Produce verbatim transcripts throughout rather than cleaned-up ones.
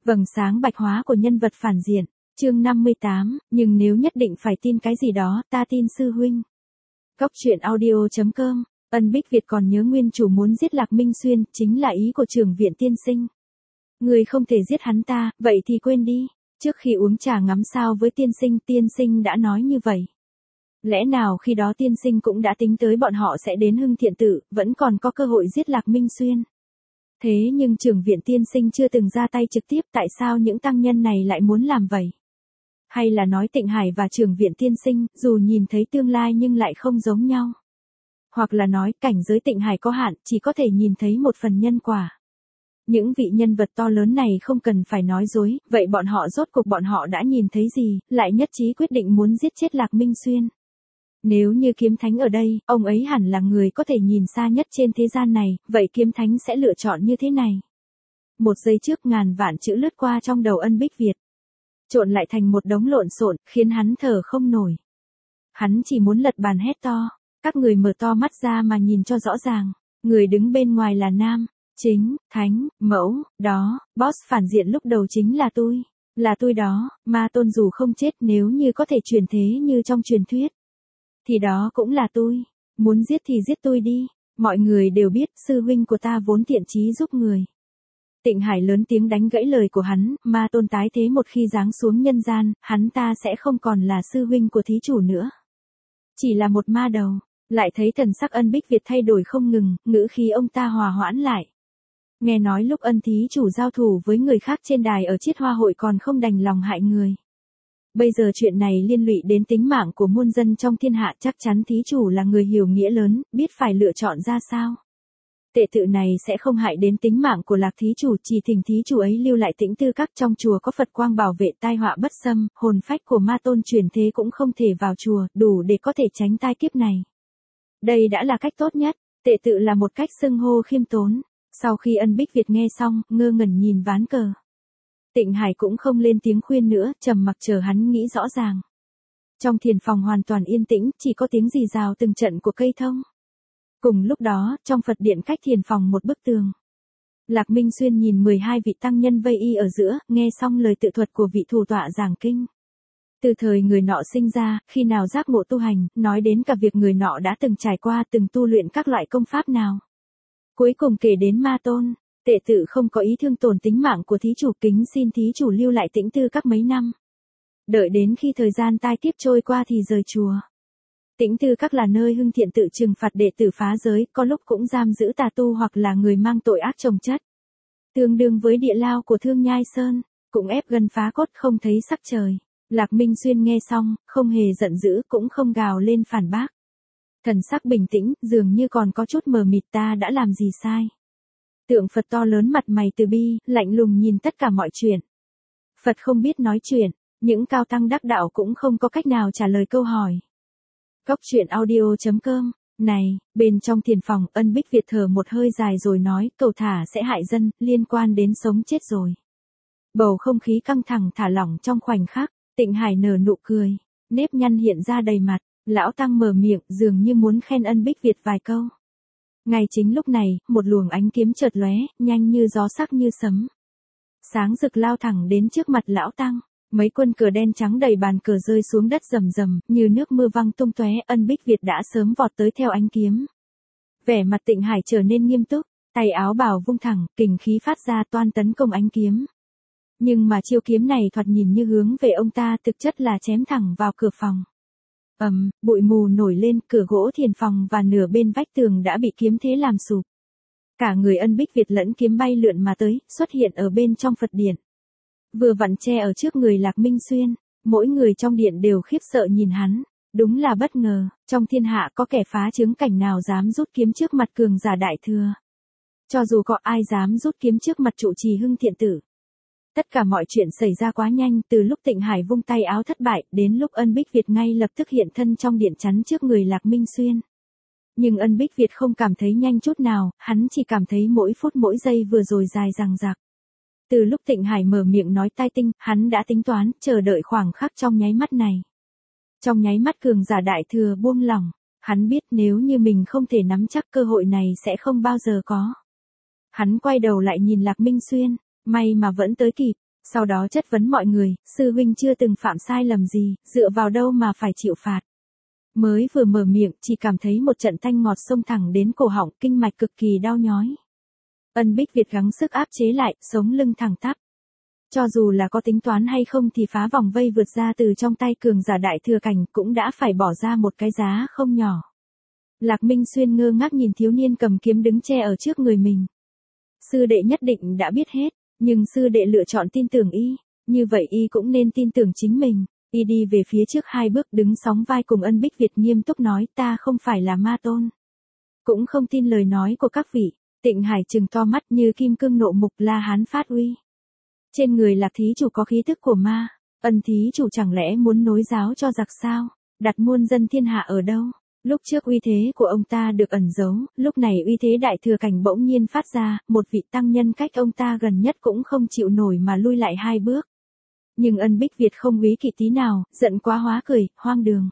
Vầng sáng bạch hóa của nhân vật phản diện. Chương năm mươi tám, nhưng nếu nhất định phải tin cái gì đó, ta tin sư huynh. Góc truyện audio chấm com. Ân Bích Việt còn nhớ nguyên chủ muốn giết Lạc Minh Xuyên, chính là ý của Trưởng viện tiên sinh. Người không thể giết hắn ta, vậy thì quên đi. Trước khi uống trà ngắm sao với tiên sinh, tiên sinh đã nói như vậy. Lẽ nào khi đó tiên sinh cũng đã tính tới bọn họ sẽ đến Hưng Thiện Tự, vẫn còn có cơ hội giết Lạc Minh Xuyên. Thế nhưng Trưởng viện tiên sinh chưa từng ra tay trực tiếp, tại sao những tăng nhân này lại muốn làm vậy? Hay là nói Tịnh Hải và Trưởng viện tiên sinh, dù nhìn thấy tương lai nhưng lại không giống nhau? Hoặc là nói cảnh giới Tịnh Hải có hạn, chỉ có thể nhìn thấy một phần nhân quả. Những vị nhân vật to lớn này không cần phải nói dối, vậy bọn họ rốt cuộc bọn họ đã nhìn thấy gì, lại nhất trí quyết định muốn giết chết Lạc Minh Xuyên. Nếu như Kiếm Thánh ở đây, ông ấy hẳn là người có thể nhìn xa nhất trên thế gian này, vậy Kiếm Thánh sẽ lựa chọn như thế này. Một giây trước ngàn vạn chữ lướt qua trong đầu Ân Bích Việt. Trộn lại thành một đống lộn xộn, khiến hắn thở không nổi. Hắn chỉ muốn lật bàn hét to, các người mở to mắt ra mà nhìn cho rõ ràng. Người đứng bên ngoài là nam, chính, thánh, mẫu, đó, boss phản diện lúc đầu chính là tôi. Là tôi đó, Ma Tôn dù không chết nếu như có thể truyền thế như trong truyền thuyết. Thì đó cũng là tôi. Muốn giết thì giết tôi đi. Mọi người đều biết sư huynh của ta vốn thiện chí giúp người. Tịnh Hải lớn tiếng đánh gãy lời của hắn, Ma Tôn tái thế một khi giáng xuống nhân gian, hắn ta sẽ không còn là sư huynh của thí chủ nữa. Chỉ là một ma đầu. Lại thấy thần sắc Ân Bích Việt thay đổi không ngừng, ngữ khí ông ta hòa hoãn lại. Nghe nói lúc Ân thí chủ giao thủ với người khác trên đài ở Chiết Hoa hội còn không đành lòng hại người. Bây giờ chuyện này liên lụy đến tính mạng của muôn dân trong thiên hạ, chắc chắn thí chủ là người hiểu nghĩa lớn, biết phải lựa chọn ra sao. Tệ tự này sẽ không hại đến tính mạng của Lạc thí chủ, chỉ thỉnh thí chủ ấy lưu lại Tĩnh Tư Các, trong chùa có Phật quang bảo vệ, tai họa bất xâm, hồn phách của Ma Tôn chuyển thế cũng không thể vào chùa, đủ để có thể tránh tai kiếp này. Đây đã là cách tốt nhất, tệ tự là một cách xưng hô khiêm tốn. Sau khi Ân Bích Việt nghe xong, ngơ ngẩn nhìn ván cờ. Tịnh Hải cũng không lên tiếng khuyên nữa, trầm mặc chờ hắn nghĩ rõ ràng. Trong thiền phòng hoàn toàn yên tĩnh, chỉ có tiếng rì rào từng trận của cây thông. Cùng lúc đó, trong Phật điện cách thiền phòng một bức tường. Lạc Minh Xuyên nhìn mười hai vị tăng nhân vây y ở giữa, nghe xong lời tự thuật của vị thủ tọa giảng kinh. Từ thời người nọ sinh ra, khi nào giác ngộ tu hành, nói đến cả việc người nọ đã từng trải qua, từng tu luyện các loại công pháp nào. Cuối cùng kể đến Ma Tôn, tệ tự không có ý thương tổn tính mạng của thí chủ, kính xin thí chủ lưu lại Tĩnh Tư Các mấy năm. Đợi đến khi thời gian tai kiếp trôi qua thì rời chùa. Tĩnh Tư Các là nơi Hưng Thiện Tự trừng phạt đệ tử phá giới, có lúc cũng giam giữ tà tu hoặc là người mang tội ác chồng chất. Tương đương với địa lao của Thương Nhai Sơn, cũng ép gần phá cốt không thấy sắc trời. Lạc Minh Xuyên nghe xong, không hề giận dữ, cũng không gào lên phản bác. Thần sắc bình tĩnh, dường như còn có chút mờ mịt, ta đã làm gì sai. Tượng Phật to lớn mặt mày từ bi, lạnh lùng nhìn tất cả mọi chuyện. Phật không biết nói chuyện, những cao tăng đắc đạo cũng không có cách nào trả lời câu hỏi. Góc truyện audio chấm com. Này, bên trong thiền phòng, Ân Bích Việt thở một hơi dài rồi nói, cầu thả sẽ hại dân, liên quan đến sống chết rồi. Bầu không khí căng thẳng thả lỏng trong khoảnh khắc. Tịnh Hải nở nụ cười, nếp nhăn hiện ra đầy mặt, lão tăng mở miệng dường như muốn khen Ân Bích Việt vài câu. Ngay chính lúc này, một luồng ánh kiếm chợt lóe, nhanh như gió sắc như sấm. Sáng rực lao thẳng đến trước mặt lão tăng, mấy quân cờ đen trắng đầy bàn cờ rơi xuống đất rầm rầm, như nước mưa văng tung tóe. Ân Bích Việt đã sớm vọt tới theo ánh kiếm. Vẻ mặt Tịnh Hải trở nên nghiêm túc, tay áo bào vung thẳng, kình khí phát ra toan tấn công ánh kiếm. Nhưng mà chiêu kiếm này thoạt nhìn như hướng về ông ta, thực chất là chém thẳng vào cửa phòng. Ầm, um, bụi mù nổi lên, cửa gỗ thiền phòng và nửa bên vách tường đã bị kiếm thế làm sụp. Cả người Ân Bích Việt lẫn kiếm bay lượn mà tới, xuất hiện ở bên trong Phật điện. Vừa vặn che ở trước người Lạc Minh Xuyên, mỗi người trong điện đều khiếp sợ nhìn hắn. Đúng là bất ngờ, trong thiên hạ có kẻ phá chứng cảnh nào dám rút kiếm trước mặt cường giả đại thừa. Cho dù có ai dám rút kiếm trước mặt trụ trì Hưng Thiện Tử. Tất cả mọi chuyện xảy ra quá nhanh, từ lúc Tịnh Hải vung tay áo thất bại, đến lúc Ân Bích Việt ngay lập tức hiện thân trong điện chắn trước người Lạc Minh Xuyên. Nhưng Ân Bích Việt không cảm thấy nhanh chút nào, hắn chỉ cảm thấy mỗi phút mỗi giây vừa rồi dài dằng dặc. Từ lúc Tịnh Hải mở miệng nói tai tinh, hắn đã tính toán, chờ đợi khoảng khắc trong nháy mắt này. Trong nháy mắt cường giả đại thừa buông lỏng, hắn biết nếu như mình không thể nắm chắc cơ hội này sẽ không bao giờ có. Hắn quay đầu lại nhìn Lạc Minh Xuyên. May mà vẫn tới kịp, Sau đó chất vấn mọi người, sư huynh chưa từng phạm sai lầm gì, dựa vào đâu mà phải chịu phạt. Mới vừa mở miệng, chỉ cảm thấy một trận thanh ngọt xông thẳng đến cổ họng, kinh mạch cực kỳ đau nhói. Ân Bích Việt gắng sức áp chế lại, sống lưng thẳng tắp. Cho dù là có tính toán hay không thì phá vòng vây vượt ra từ trong tay cường giả đại thừa cảnh cũng đã phải bỏ ra một cái giá không nhỏ. Lạc Minh Xuyên ngơ ngác nhìn thiếu niên cầm kiếm đứng che ở trước người mình. Sư đệ nhất định đã biết hết, nhưng sư đệ lựa chọn tin tưởng y, như vậy y cũng nên tin tưởng chính mình. Y đi về phía trước hai bước đứng sóng vai cùng Ân Bích Việt nghiêm túc nói ta không phải là ma tôn. Cũng không tin lời nói của các vị. Tịnh Hải trừng to mắt như kim cương nộ mục la hán phát uy. Trên người Lạc thí chủ có khí tức của ma, Ân thí chủ chẳng lẽ muốn nối giáo cho giặc sao? Đặt muôn dân thiên hạ ở đâu? Lúc trước uy thế của ông ta được ẩn giấu, lúc này uy thế đại thừa cảnh bỗng nhiên phát ra, một vị tăng nhân cách ông ta gần nhất cũng không chịu nổi mà lui lại hai bước. Nhưng Ân Bích Việt không úy kỵ tí nào, giận quá hóa cười, hoang đường.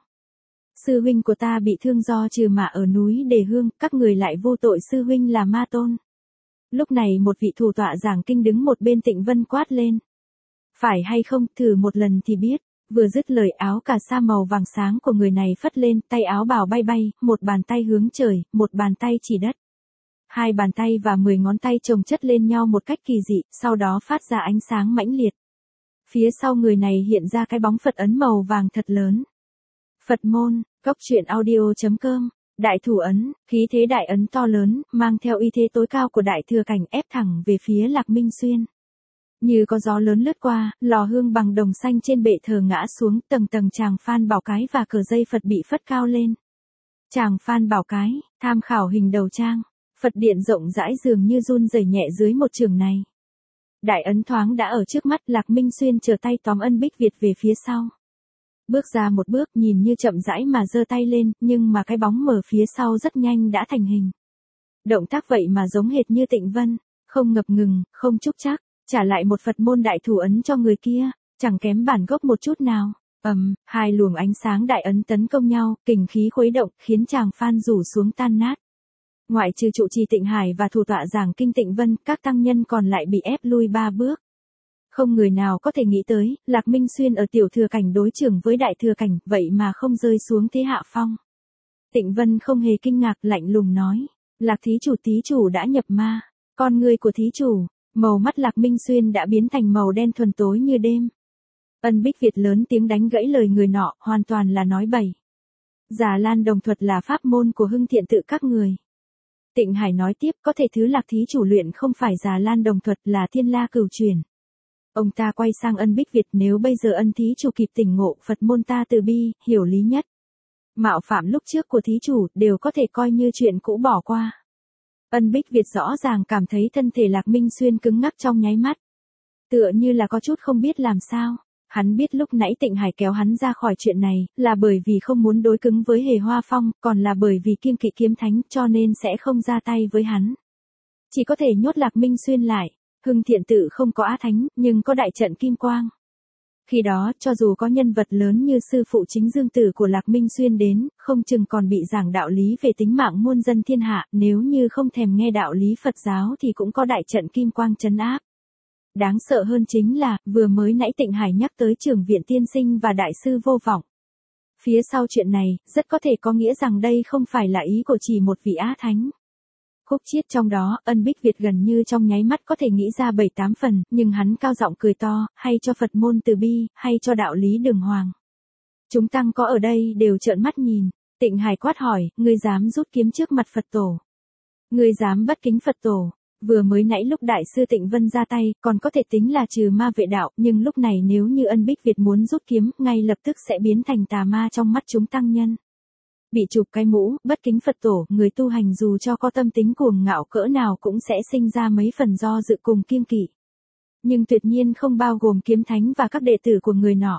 Sư huynh của ta bị thương do trừ mạ ở núi Đề Hương, các người lại vô tội sư huynh là ma tôn. Lúc này một vị thủ tọa giảng kinh đứng một bên Tịnh Vân quát lên. Phải hay không, thử một lần thì biết. Vừa dứt lời áo cà sa màu vàng sáng của người này phất lên, tay áo bào bay bay, một bàn tay hướng trời, một bàn tay chỉ đất. Hai bàn tay và mười ngón tay chồng chất lên nhau một cách kỳ dị, sau đó phát ra ánh sáng mãnh liệt. Phía sau người này hiện ra cái bóng Phật ấn màu vàng thật lớn. Phật môn, Cốc Truyện Audio chấm com, đại thủ ấn, khí thế đại ấn to lớn, mang theo uy thế tối cao của đại thừa cảnh ép thẳng về phía Lạc Minh Xuyên. Như có gió lớn lướt qua, lò hương bằng đồng xanh trên bệ thờ ngã xuống, tầng tầng tràng phan bảo cái và cờ dây Phật bị phất cao lên. Tràng phan bảo cái, tham khảo hình đầu trang, Phật điện rộng rãi dường như run rẩy nhẹ dưới một trường này. Đại ấn thoáng đã ở trước mắt, Lạc Minh Xuyên trở tay tóm Ân Bích Việt về phía sau. Bước ra một bước nhìn như chậm rãi mà giơ tay lên, nhưng mà cái bóng mở phía sau rất nhanh đã thành hình. Động tác vậy mà giống hệt như Tịnh Vân, không ngập ngừng, không trúc trắc, trả lại một Phật môn đại thủ ấn cho người kia, chẳng kém bản gốc một chút nào. Ầm, um, hai luồng ánh sáng đại ấn tấn công nhau, kình khí khuấy động, khiến chàng phan rủ xuống tan nát. Ngoại trừ trụ trì Tịnh Hải và thủ tọa giảng kinh Tịnh Vân, các tăng nhân còn lại bị ép lui ba bước. Không người nào có thể nghĩ tới, Lạc Minh Xuyên ở tiểu thừa cảnh đối chưởng với đại thừa cảnh, vậy mà không rơi xuống thế hạ phong. Tịnh Vân không hề kinh ngạc, lạnh lùng nói, Lạc thí chủ thí chủ đã nhập ma, con ngươi của thí chủ, màu mắt Lạc Minh Xuyên đã biến thành màu đen thuần tối như đêm. Ân Bích Việt lớn tiếng đánh gãy lời người nọ, hoàn toàn là nói bậy. Già Lan đồng thuật là pháp môn của Hưng Thiện tự các người. Tịnh Hải nói tiếp, có thể thứ Lạc thí chủ luyện không phải Già Lan đồng thuật là Thiên La Cửu Truyền. Ông ta quay sang Ân Bích Việt, nếu bây giờ Ân thí chủ kịp tỉnh ngộ, Phật môn ta từ bi, hiểu lý nhất. Mạo phạm lúc trước của thí chủ, đều có thể coi như chuyện cũ bỏ qua. Ân Bích Việt rõ ràng cảm thấy thân thể Lạc Minh Xuyên cứng ngắc trong nháy mắt. Tựa như là có chút không biết làm sao. Hắn biết lúc nãy Tịnh Hải kéo hắn ra khỏi chuyện này, là bởi vì không muốn đối cứng với Hề Hoa Phong, còn là bởi vì kiêng kỵ kiếm thánh, cho nên sẽ không ra tay với hắn. Chỉ có thể nhốt Lạc Minh Xuyên lại. Hưng Thiện tự không có á thánh, nhưng có đại trận kim quang. Khi đó, cho dù có nhân vật lớn như sư phụ chính dương tử của Lạc Minh Xuyên đến, không chừng còn bị giảng đạo lý về tính mạng muôn dân thiên hạ, nếu như không thèm nghe đạo lý Phật giáo thì cũng có đại trận kim quang trấn áp. Đáng sợ hơn chính là, vừa mới nãy Tịnh Hải nhắc tới Trưởng Viện Tiên Sinh và Đại sư Vô Vọng. Phía sau chuyện này, rất có thể có nghĩa rằng đây không phải là ý của chỉ một vị á thánh. Khúc chiết trong đó, Ân Bích Việt gần như trong nháy mắt có thể nghĩ ra bảy tám phần, nhưng hắn cao giọng cười to, hay cho Phật môn từ bi, hay cho đạo lý đường hoàng. Chúng tăng có ở đây đều trợn mắt nhìn. Tịnh Hải quát hỏi, ngươi dám rút kiếm trước mặt Phật tổ? Ngươi dám bất kính Phật tổ? Vừa mới nãy lúc đại sư Tịnh Vân ra tay, còn có thể tính là trừ ma vệ đạo, nhưng lúc này nếu như Ân Bích Việt muốn rút kiếm, ngay lập tức sẽ biến thành tà ma trong mắt chúng tăng nhân. Bị chụp cái mũ, bất kính Phật tổ, người tu hành dù cho có tâm tính cuồng ngạo cỡ nào cũng sẽ sinh ra mấy phần do dự cùng kiêng kỵ. Nhưng tuyệt nhiên không bao gồm kiếm thánh và các đệ tử của người nọ.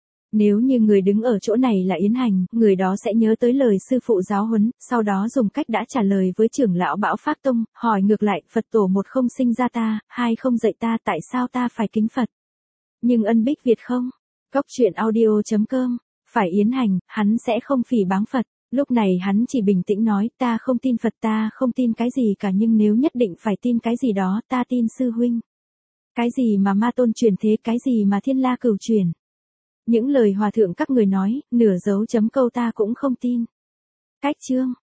Nếu như người đứng ở chỗ này là Yến Hành, người đó sẽ nhớ tới lời sư phụ giáo huấn, sau đó dùng cách đã trả lời với trưởng lão Bão Phác Tông, hỏi ngược lại, Phật tổ một không sinh ra ta, hai không dạy ta, tại sao ta phải kính Phật? Nhưng Ân Bích Việt không. Cốc Truyện Audio chấm com, phải Yến Hành, hắn sẽ không phỉ báng Phật. Lúc này hắn chỉ bình tĩnh nói, ta không tin Phật, ta không tin cái gì cả, nhưng nếu nhất định phải tin cái gì đó, ta tin sư huynh. Cái gì mà ma tôn truyền thế, cái gì mà thiên la cửu truyền. Những lời hòa thượng các người nói, nửa dấu chấm câu ta cũng không tin. Cách chương.